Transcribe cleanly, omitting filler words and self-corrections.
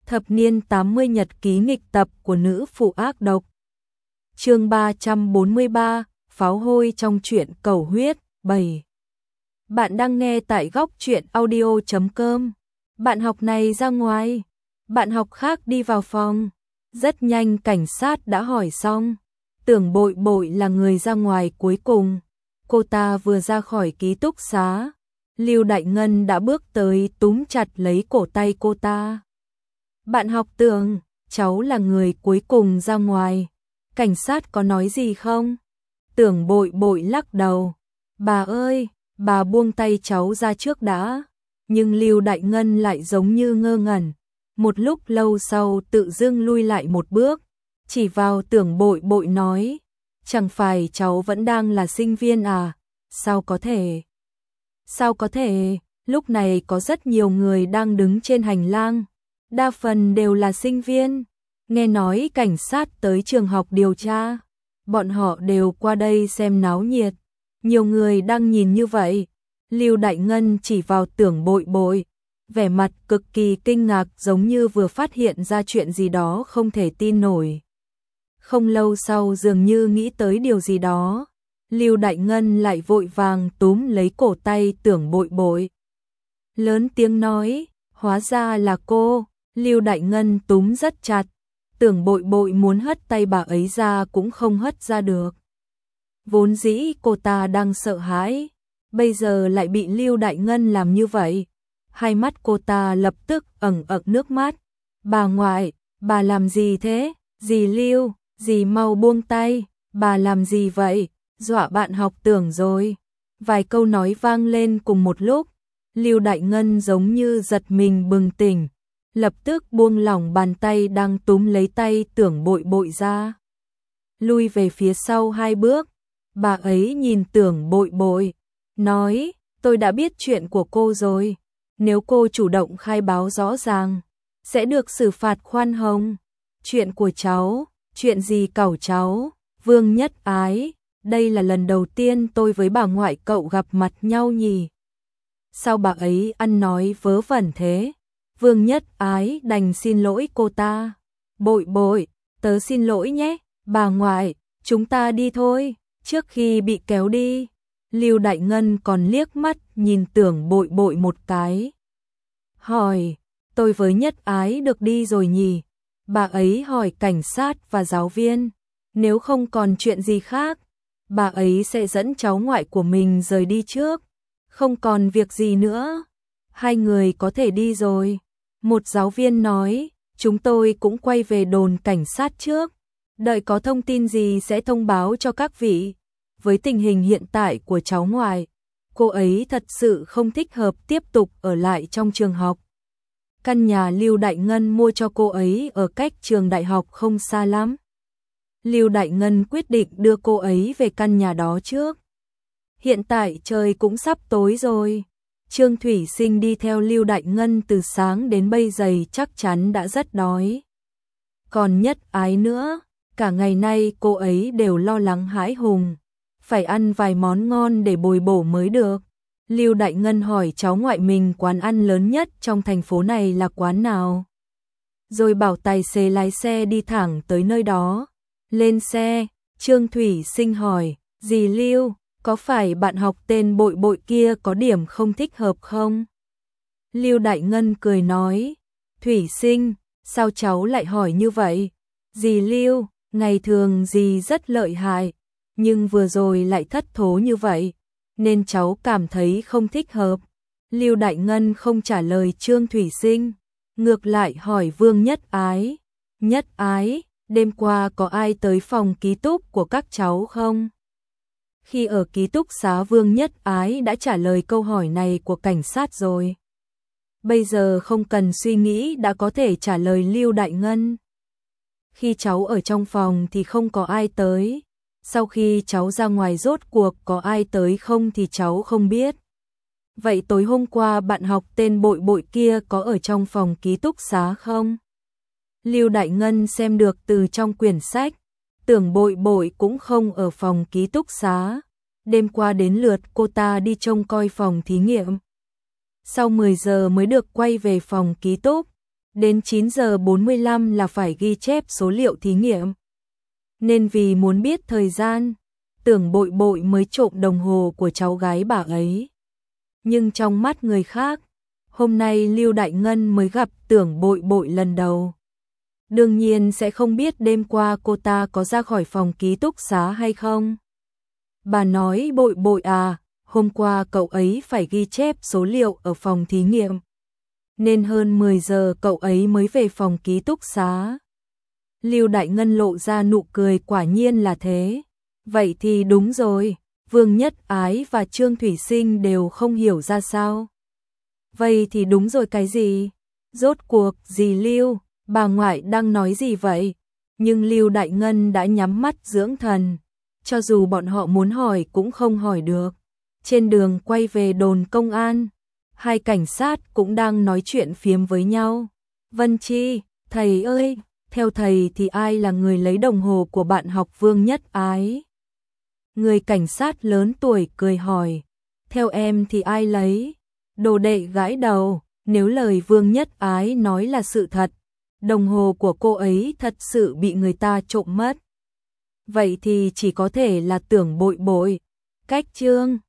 Thập niên 80 nhật ký nghịch tập của nữ phụ ác độc. Chương 343, pháo hôi trong truyện cầu huyết 7. Bạn đang nghe tại góc truyện audio.com. Bạn học này ra ngoài, bạn học khác đi vào phòng. Rất nhanh cảnh sát đã hỏi xong. Tưởng Bội Bội là người ra ngoài cuối cùng. Cô ta vừa ra khỏi ký túc xá, Lưu Đại Ngân đã bước tới túm chặt lấy cổ tay cô ta. Bạn học Tưởng, cháu là người cuối cùng ra ngoài. Cảnh sát có nói gì không? Tưởng Bội Bội lắc đầu. Bà ơi, bà buông tay cháu ra trước đã. Nhưng Lưu Đại Ngân lại giống như ngơ ngẩn. Một lúc lâu sau tự dưng lui lại một bước, chỉ vào Tưởng Bội Bội nói. Chẳng phải cháu vẫn đang là sinh viên à? Sao có thể? Sao có thể? Lúc này có rất nhiều người đang đứng trên hành lang. Đa phần đều là sinh viên. Nghe nói cảnh sát tới trường học điều tra. Bọn họ đều qua đây xem náo nhiệt. Nhiều người đang nhìn như vậy. Lưu Đại Ngân chỉ vào Tưởng Bội Bội, vẻ mặt cực kỳ kinh ngạc giống như vừa phát hiện ra chuyện gì đó không thể tin nổi. Không lâu sau dường như nghĩ tới điều gì đó, Lưu Đại Ngân lại vội vàng túm lấy cổ tay Tưởng Bội Bội. Lớn tiếng nói, hóa ra là cô. Lưu Đại Ngân túm rất chặt, Tưởng Bội Bội muốn hất tay bà ấy ra cũng không hất ra được. Vốn dĩ cô ta đang sợ hãi, bây giờ lại bị Lưu Đại Ngân làm như vậy. Hai mắt cô ta lập tức ẩn ực nước mắt. Bà ngoại, bà làm gì thế? Dì Lưu, dì mau buông tay, bà làm gì vậy? Dọa bạn học Tưởng rồi. Vài câu nói vang lên cùng một lúc, Lưu Đại Ngân giống như giật mình bừng tỉnh, lập tức buông lỏng bàn tay đang túm lấy tay Tưởng Bội Bội ra. Lui về phía sau 2 bước, bà ấy nhìn Tưởng Bội Bội, nói, tôi đã biết chuyện của cô rồi. Nếu cô chủ động khai báo rõ ràng, sẽ được xử phạt khoan hồng. Chuyện của cháu, chuyện gì cẩu cháu? Vương Nhất Ái, đây là lần đầu tiên tôi với bà ngoại cậu gặp mặt nhau nhỉ? Sao bà ấy ăn nói vớ vẩn thế? Vương Nhất Ái đành xin lỗi cô ta. Bội Bội, tớ xin lỗi nhé, bà ngoại, chúng ta đi thôi. Trước khi bị kéo đi, Lưu Đại Ngân còn liếc mắt nhìn Tưởng Bội Bội một cái. Hỏi, tôi với Nhất Ái được đi rồi nhỉ? Bà ấy hỏi cảnh sát và giáo viên. Nếu không còn chuyện gì khác, bà ấy sẽ dẫn cháu ngoại của mình rời đi trước. Không còn việc gì nữa, hai người có thể đi rồi. Một giáo viên nói, chúng tôi cũng quay về đồn cảnh sát trước. Đợi có thông tin gì sẽ thông báo cho các vị. Với tình hình hiện tại của cháu ngoại, cô ấy thật sự không thích hợp tiếp tục ở lại trong trường học. Căn nhà Lưu Đại Ngân mua cho cô ấy ở cách trường đại học không xa lắm. Lưu Đại Ngân quyết định đưa cô ấy về căn nhà đó trước. Hiện tại trời cũng sắp tối rồi. Trương Thủy Sinh đi theo Lưu Đại Ngân từ sáng đến bây giờ chắc chắn đã rất đói. Còn Nhất Ái nữa, cả ngày nay cô ấy đều lo lắng hãi hùng, phải ăn vài món ngon để bồi bổ mới được. Lưu Đại Ngân hỏi cháu ngoại mình quán ăn lớn nhất trong thành phố này là quán nào. Rồi bảo tài xế lái xe đi thẳng tới nơi đó. Lên xe, Trương Thủy Sinh hỏi, dì Lưu, có phải bạn học tên Bội Bội kia có điểm không thích hợp không? Lưu Đại Ngân cười nói, Thủy Sinh, sao cháu lại hỏi như vậy? Dì Lưu, ngày thường dì rất lợi hại, nhưng vừa rồi lại thất thố như vậy, nên cháu cảm thấy không thích hợp. Lưu Đại Ngân không trả lời Trương Thủy Sinh, ngược lại hỏi Vương Nhất Ái. Nhất Ái, đêm qua có ai tới phòng ký túc của các cháu không? Khi ở ký túc xá Vương Nhất Ái đã trả lời câu hỏi này của cảnh sát rồi. Bây giờ không cần suy nghĩ đã có thể trả lời Lưu Đại Ngân. Khi cháu ở trong phòng thì không có ai tới. Sau khi cháu ra ngoài rốt cuộc có ai tới không thì cháu không biết. Vậy tối hôm qua bạn học tên Bội Bội kia có ở trong phòng ký túc xá không? Lưu Đại Ngân xem được từ trong quyển sách. Tưởng Bội Bội cũng không ở phòng ký túc xá. Đêm qua đến lượt cô ta đi trông coi phòng thí nghiệm. Sau 10 giờ mới được quay về phòng ký túc. Đến 9 giờ 45 là phải ghi chép số liệu thí nghiệm. Nên vì muốn biết thời gian, Tưởng Bội Bội mới trộm đồng hồ của cháu gái bà ấy. Nhưng trong mắt người khác, hôm nay Lưu Đại Ngân mới gặp Tưởng Bội Bội lần đầu. Đương nhiên sẽ không biết đêm qua cô ta có ra khỏi phòng ký túc xá hay không. Bà nói Bội Bội à, hôm qua cậu ấy phải ghi chép số liệu ở phòng thí nghiệm. Nên hơn 10 giờ cậu ấy mới về phòng ký túc xá. Lưu Đại Ngân lộ ra nụ cười, quả nhiên là thế. Vậy thì đúng rồi, Vương Nhất Ái và Trương Thủy Sinh đều không hiểu ra sao. Vậy thì đúng rồi cái gì? Rốt cuộc dì Lưu, bà ngoại đang nói gì vậy? Nhưng Lưu Đại Ngân đã nhắm mắt dưỡng thần, cho dù bọn họ muốn hỏi cũng không hỏi được. Trên đường quay về đồn công an, hai cảnh sát cũng đang nói chuyện phiếm với nhau. Vân Chi, thầy ơi, theo thầy thì ai là người lấy đồng hồ của bạn học Vương Nhất Ái? Người cảnh sát lớn tuổi cười hỏi, theo em thì ai lấy? Đồ đệ gãi đầu, nếu lời Vương Nhất Ái nói là sự thật, đồng hồ của cô ấy thật sự bị người ta trộm mất. Vậy thì chỉ có thể là Tưởng Bội Bội. Cách Trương